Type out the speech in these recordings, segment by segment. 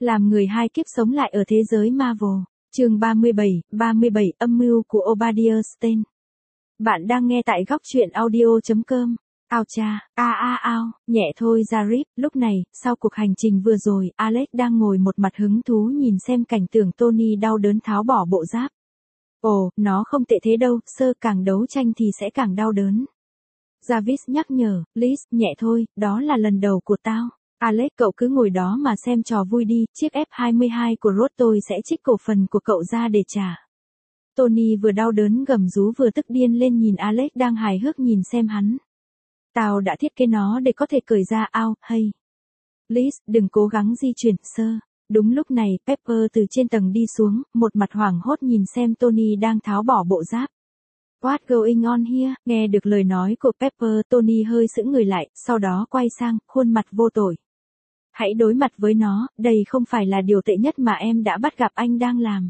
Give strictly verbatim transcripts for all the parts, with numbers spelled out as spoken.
Làm người hai kiếp sống lại ở thế giới Marvel. Chương ba mươi bảy, ba mươi bảy âm mưu của Obadiah Stane. Bạn đang nghe tại góc truyện audio chấm com. Ao cha, a a ao, nhẹ thôi Zarif. Lúc này, sau cuộc hành trình vừa rồi, Alex đang ngồi một mặt hứng thú nhìn xem cảnh tượng Tony đau đớn tháo bỏ bộ giáp. Ồ, nó không tệ thế đâu, sơ càng đấu tranh thì sẽ càng đau đớn. Jarvis nhắc nhở, Liz, nhẹ thôi, đó là lần đầu của tao. Alex, cậu cứ ngồi đó mà xem trò vui đi, chiếc F hai mươi hai của Rod tôi sẽ trích cổ phần của cậu ra để trả. Tony vừa đau đớn gầm rú vừa tức điên lên nhìn Alex đang hài hước nhìn xem hắn. Tao đã thiết kế nó để có thể cởi ra ao, hay. Liz, đừng cố gắng di chuyển, sơ. Đúng lúc này, Pepper từ trên tầng đi xuống, một mặt hoảng hốt nhìn xem Tony đang tháo bỏ bộ giáp. What's going on here? Nghe được lời nói của Pepper, Tony hơi sững người lại, sau đó quay sang, khuôn mặt vô tội. Hãy đối mặt với nó, đây không phải là điều tệ nhất mà em đã bắt gặp anh đang làm.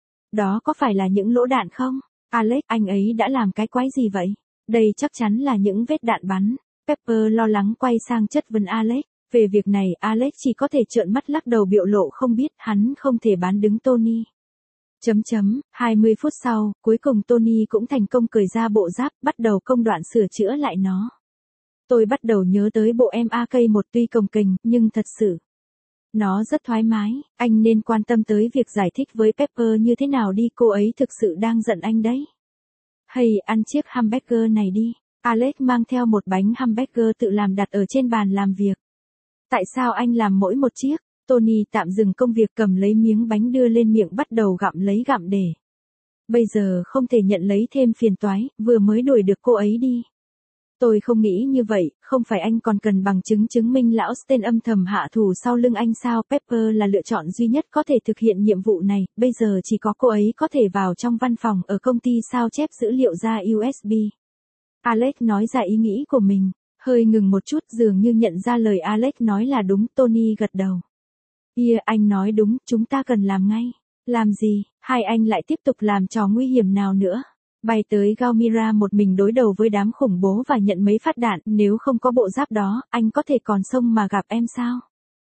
Đó có phải là những lỗ đạn không? Alex, anh ấy đã làm cái quái gì vậy? Đây chắc chắn là những vết đạn bắn. Pepper lo lắng quay sang chất vấn Alex. Về việc này, Alex chỉ có thể trợn mắt lắc đầu biểu lộ không biết, hắn không thể bán đứng Tony. Chấm chấm, hai mươi phút sau, cuối cùng Tony cũng thành công cởi ra bộ giáp, bắt đầu công đoạn sửa chữa lại nó. Tôi bắt đầu nhớ tới bộ em a ca một tuy cồng kềnh, nhưng thật sự, nó rất thoải mái, anh nên quan tâm tới việc giải thích với Pepper như thế nào đi, cô ấy thực sự đang giận anh đấy. Hay, ăn chiếc hamburger này đi. Alex mang theo một bánh hamburger tự làm đặt ở trên bàn làm việc. Tại sao anh làm mỗi một chiếc? Tony tạm dừng công việc cầm lấy miếng bánh đưa lên miệng bắt đầu gặm lấy gặm để. Bây giờ không thể nhận lấy thêm phiền toái, vừa mới đuổi được cô ấy đi. Tôi không nghĩ như vậy, không phải anh còn cần bằng chứng chứng minh lão Stane âm thầm hạ thủ sau lưng anh sao? Pepper là lựa chọn duy nhất có thể thực hiện nhiệm vụ này, bây giờ chỉ có cô ấy có thể vào trong văn phòng ở công ty sao chép dữ liệu ra u ét bê. Alex nói ra ý nghĩ của mình, hơi ngừng một chút dường như nhận ra lời Alex nói là đúng, Tony gật đầu. Yeah, anh nói đúng, chúng ta cần làm ngay. Làm gì? Hai anh lại tiếp tục làm trò nguy hiểm nào nữa? Bay tới Gaumira một mình đối đầu với đám khủng bố và nhận mấy phát đạn, nếu không có bộ giáp đó, anh có thể còn sống mà gặp em sao?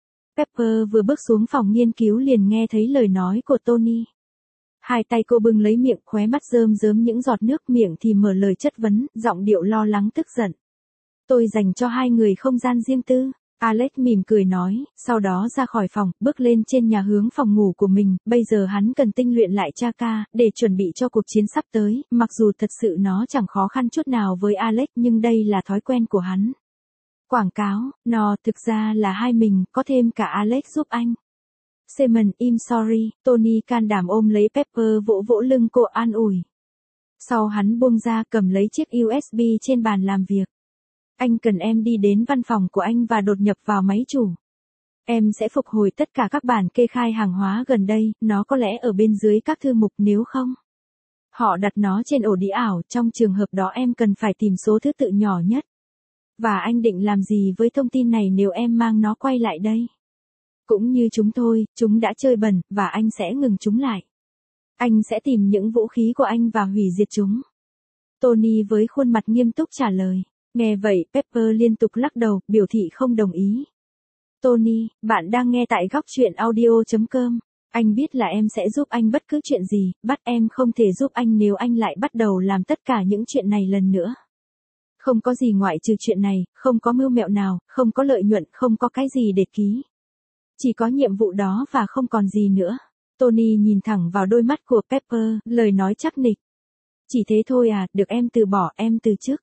Pepper vừa bước xuống phòng nghiên cứu liền nghe thấy lời nói của Tony. Hai tay cô bưng lấy miệng, khóe mắt rơm rớm những giọt nước, miệng thì mở lời chất vấn, giọng điệu lo lắng tức giận. Tôi dành cho hai người không gian riêng tư. Alex mỉm cười nói, sau đó ra khỏi phòng, bước lên trên nhà hướng phòng ngủ của mình, bây giờ hắn cần tinh luyện lại Chaka, để chuẩn bị cho cuộc chiến sắp tới, mặc dù thật sự nó chẳng khó khăn chút nào với Alex nhưng đây là thói quen của hắn. Quảng cáo, nó thực ra là hai mình, có thêm cả Alex giúp anh. Simon, im sorry, Tony can đảm ôm lấy Pepper vỗ vỗ lưng cô an ủi. Sau hắn buông ra cầm lấy chiếc u ét bê trên bàn làm việc. Anh cần em đi đến văn phòng của anh và đột nhập vào máy chủ. Em sẽ phục hồi tất cả các bản kê khai hàng hóa gần đây, nó có lẽ ở bên dưới các thư mục nếu không. Họ đặt nó trên ổ đĩa ảo, trong trường hợp đó em cần phải tìm số thứ tự nhỏ nhất. Và anh định làm gì với thông tin này nếu em mang nó quay lại đây? Cũng như chúng thôi, chúng đã chơi bẩn, và anh sẽ ngừng chúng lại. Anh sẽ tìm những vũ khí của anh và hủy diệt chúng. Tony với khuôn mặt nghiêm túc trả lời. Nghe vậy, Pepper liên tục lắc đầu, biểu thị không đồng ý. Tony, bạn đang nghe tại góc truyện audio chấm com. Anh biết là em sẽ giúp anh bất cứ chuyện gì, bắt em không thể giúp anh nếu anh lại bắt đầu làm tất cả những chuyện này lần nữa. Không có gì ngoại trừ chuyện này, không có mưu mẹo nào, không có lợi nhuận, không có cái gì để ký. Chỉ có nhiệm vụ đó và không còn gì nữa. Tony nhìn thẳng vào đôi mắt của Pepper, lời nói chắc nịch. Chỉ thế thôi à, được em từ bỏ, em từ chức.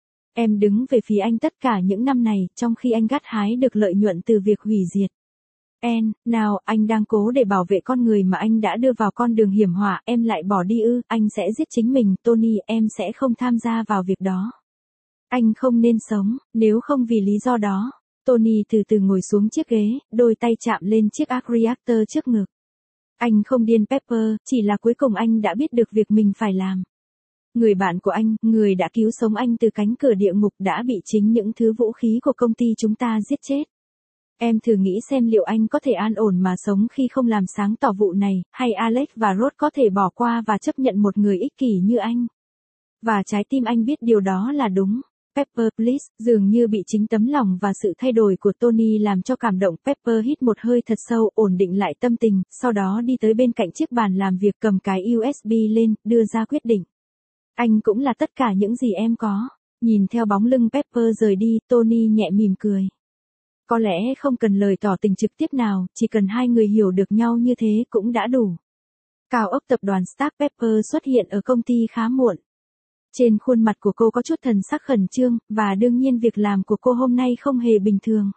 Em đứng về phía anh tất cả những năm này, trong khi anh gặt hái được lợi nhuận từ việc hủy diệt. En, nào, anh đang cố để bảo vệ con người mà anh đã đưa vào con đường hiểm họa, em lại bỏ đi ư, anh sẽ giết chính mình, Tony, em sẽ không tham gia vào việc đó. Anh không nên sống, nếu không vì lý do đó. Tony từ từ ngồi xuống chiếc ghế, đôi tay chạm lên chiếc arc reactor trước ngực. Anh không điên Pepper, chỉ là cuối cùng anh đã biết được việc mình phải làm. Người bạn của anh, người đã cứu sống anh từ cánh cửa địa ngục đã bị chính những thứ vũ khí của công ty chúng ta giết chết. Em thử nghĩ xem liệu anh có thể an ổn mà sống khi không làm sáng tỏ vụ này, hay Alex và Rod có thể bỏ qua và chấp nhận một người ích kỷ như anh. Và trái tim anh biết điều đó là đúng. Pepper please, dường như bị chính tấm lòng và sự thay đổi của Tony làm cho cảm động. Pepper hít một hơi thật sâu, ổn định lại tâm tình, sau đó đi tới bên cạnh chiếc bàn làm việc, cầm cái u ét bê lên, đưa ra quyết định. Anh cũng là tất cả những gì em có. Nhìn theo bóng lưng Pepper rời đi, Tony nhẹ mỉm cười. Có lẽ không cần lời tỏ tình trực tiếp nào, chỉ cần hai người hiểu được nhau như thế cũng đã đủ. Cao ốc tập đoàn Stark. Pepper xuất hiện ở công ty khá muộn. Trên khuôn mặt của cô có chút thần sắc khẩn trương, và đương nhiên việc làm của cô hôm nay không hề bình thường.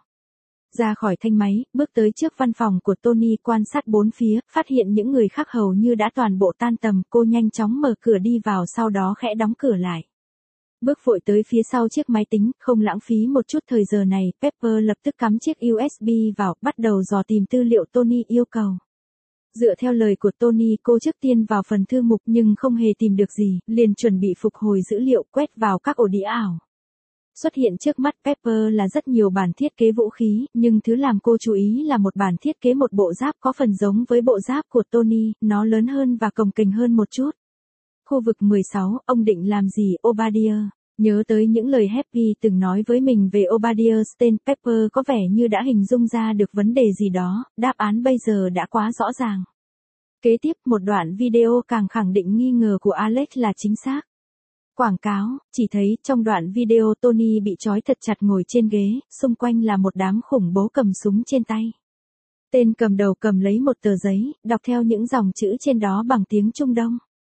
Ra khỏi thanh máy, bước tới trước văn phòng của Tony, quan sát bốn phía, phát hiện những người khác hầu như đã toàn bộ tan tầm, cô nhanh chóng mở cửa đi vào, sau đó khẽ đóng cửa lại. Bước vội tới phía sau chiếc máy tính, không lãng phí một chút thời giờ này, Pepper lập tức cắm chiếc u ét bê vào, bắt đầu dò tìm tư liệu Tony yêu cầu. Dựa theo lời của Tony, cô trước tiên vào phần thư mục nhưng không hề tìm được gì, liền chuẩn bị phục hồi dữ liệu, quét vào các ổ đĩa ảo. Xuất hiện trước mắt Pepper là rất nhiều bản thiết kế vũ khí, nhưng thứ làm cô chú ý là một bản thiết kế một bộ giáp có phần giống với bộ giáp của Tony, nó lớn hơn và cồng kềnh hơn một chút. Khu vực mười sáu, ông định làm gì, Obadiah? Nhớ tới những lời Happy từng nói với mình về Obadiah Stane, Pepper có vẻ như đã hình dung ra được vấn đề gì đó, đáp án bây giờ đã quá rõ ràng. Kế tiếp, một đoạn video càng khẳng định nghi ngờ của Alex là chính xác. Quảng cáo, chỉ thấy trong đoạn video Tony bị trói thật chặt ngồi trên ghế, xung quanh là một đám khủng bố cầm súng trên tay. Tên cầm đầu cầm lấy một tờ giấy, đọc theo những dòng chữ trên đó bằng tiếng Trung Đông.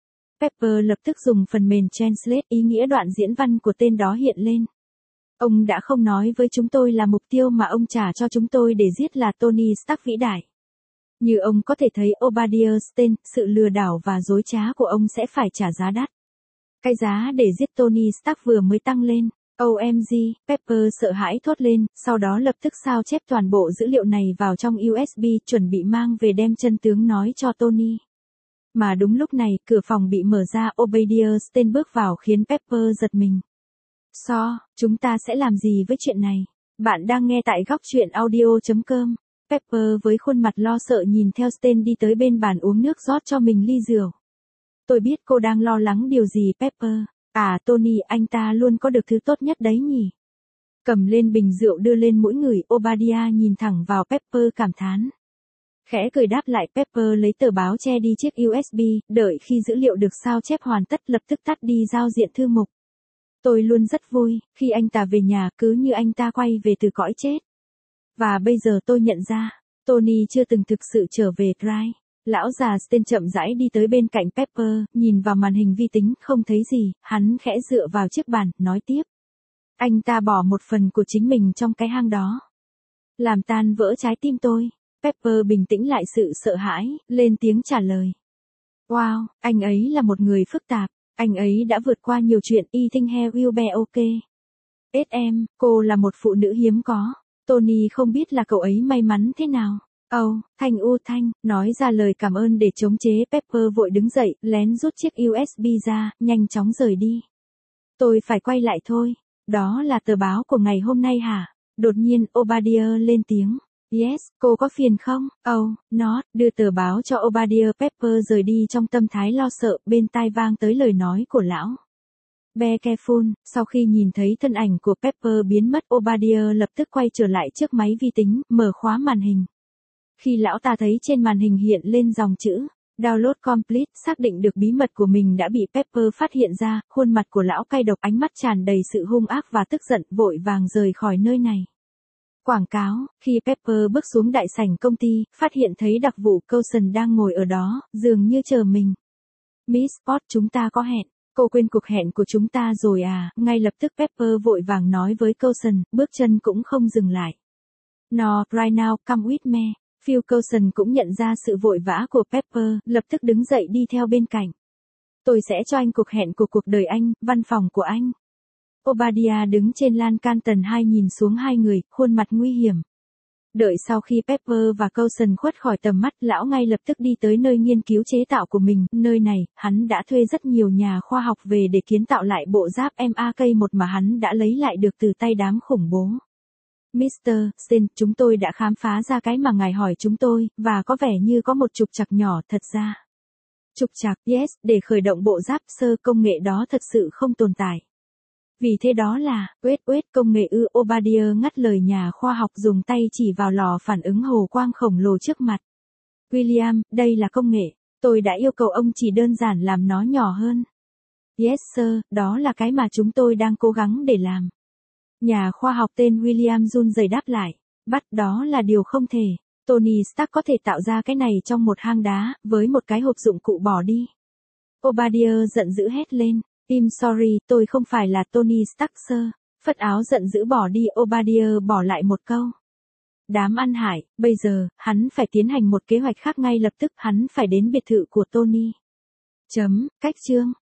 Pepper lập tức dùng phần mềm Translate, ý nghĩa đoạn diễn văn của tên đó hiện lên. Ông đã không nói với chúng tôi là mục tiêu mà ông trả cho chúng tôi để giết là Tony Stark vĩ đại. Như ông có thể thấy Obadiah Stane, sự lừa đảo và dối trá của ông sẽ phải trả giá đắt. Cái giá để giết Tony Stark vừa mới tăng lên. O M G, Pepper sợ hãi thốt lên, sau đó lập tức sao chép toàn bộ dữ liệu này vào trong u ét bê, chuẩn bị mang về đem chân tướng nói cho Tony. Mà đúng lúc này, cửa phòng bị mở ra, Obadiah Stane bước vào khiến Pepper giật mình. So, chúng ta sẽ làm gì với chuyện này? Bạn đang nghe tại góc truyện audio chấm com. Pepper với khuôn mặt lo sợ nhìn theo Stane đi tới bên bàn uống nước, rót cho mình ly rượu. Tôi biết cô đang lo lắng điều gì, Pepper. À Tony, anh ta luôn có được thứ tốt nhất đấy nhỉ. Cầm lên bình rượu đưa lên mũi người, Obadiah nhìn thẳng vào Pepper cảm thán. Khẽ cười đáp lại. Pepper lấy tờ báo che đi chiếc u ét bê, đợi khi dữ liệu được sao chép hoàn tất lập tức tắt đi giao diện thư mục. Tôi luôn rất vui, khi anh ta về nhà cứ như anh ta quay về từ cõi chết. Và bây giờ tôi nhận ra, Tony chưa từng thực sự trở về Dry. Lão già Stane chậm rãi đi tới bên cạnh Pepper, nhìn vào màn hình vi tính, không thấy gì, hắn khẽ dựa vào chiếc bàn, nói tiếp. Anh ta bỏ một phần của chính mình trong cái hang đó. Làm tan vỡ trái tim tôi. Pepper bình tĩnh lại sự sợ hãi, lên tiếng trả lời. Wow, anh ấy là một người phức tạp, anh ấy đã vượt qua nhiều chuyện, y think he will be okay. ét em, cô là một phụ nữ hiếm có. Tony không biết là cậu ấy may mắn thế nào. Oh, Thanh U Thanh, nói ra lời cảm ơn để chống chế. Pepper vội đứng dậy, lén rút chiếc u ét bê ra, nhanh chóng rời đi. Tôi phải quay lại thôi. Đó là tờ báo của ngày hôm nay hả? Đột nhiên, Obadiah lên tiếng. Yes, cô có phiền không? Oh, not, đưa tờ báo cho Obadiah. Pepper rời đi trong tâm thái lo sợ, bên tai vang tới lời nói của lão. Be careful, sau khi nhìn thấy thân ảnh của Pepper biến mất, Obadiah lập tức quay trở lại trước máy vi tính, mở khóa màn hình. Khi lão ta thấy trên màn hình hiện lên dòng chữ, download complete, xác định được bí mật của mình đã bị Pepper phát hiện ra, khuôn mặt của lão cay độc, ánh mắt tràn đầy sự hung ác và tức giận, vội vàng rời khỏi nơi này. Quảng cáo, khi Pepper bước xuống đại sảnh công ty, phát hiện thấy đặc vụ Coulson đang ngồi ở đó, dường như chờ mình. Miss Pot, chúng ta có hẹn. Cô quên cuộc hẹn của chúng ta rồi à? Ngay lập tức Pepper vội vàng nói với Coulson, bước chân cũng không dừng lại. No, right now, come with me. Phil Coulson cũng nhận ra sự vội vã của Pepper, lập tức đứng dậy đi theo bên cạnh. Tôi sẽ cho anh cuộc hẹn của cuộc đời anh, văn phòng của anh. Obadiah đứng trên lan can tầng hai nhìn xuống hai người, khuôn mặt nguy hiểm. Đợi sau khi Pepper và Coulson khuất khỏi tầm mắt, lão ngay lập tức đi tới nơi nghiên cứu chế tạo của mình. Nơi này, hắn đã thuê rất nhiều nhà khoa học về để kiến tạo lại bộ giáp M A K một mà hắn đã lấy lại được từ tay đám khủng bố. mít tơ Stane, chúng tôi đã khám phá ra cái mà ngài hỏi chúng tôi, và có vẻ như có một trục trặc nhỏ, thật ra. Trục trặc, yes, để khởi động bộ giáp sơ công nghệ đó thật sự không tồn tại. Vì thế đó là, uết uết công nghệ ư Obadiah ngắt lời nhà khoa học dùng tay chỉ vào lò phản ứng hồ quang khổng lồ trước mặt. William, đây là công nghệ. Tôi đã yêu cầu ông chỉ đơn giản làm nó nhỏ hơn. Yes sir, đó là cái mà chúng tôi đang cố gắng để làm. Nhà khoa học tên William run rẩy đáp lại. Bắt đó là điều không thể. Tony Stark có thể tạo ra cái này trong một hang đá, với một cái hộp dụng cụ bỏ đi. Obadiah giận dữ hét lên. I'm sorry, tôi không phải là Tony Stark sir. Phất áo giận dữ bỏ đi. Obadiah bỏ lại một câu. Đám ăn hại, bây giờ, hắn phải tiến hành một kế hoạch khác ngay lập tức. Hắn phải đến biệt thự của Tony. Chấm, cách chương.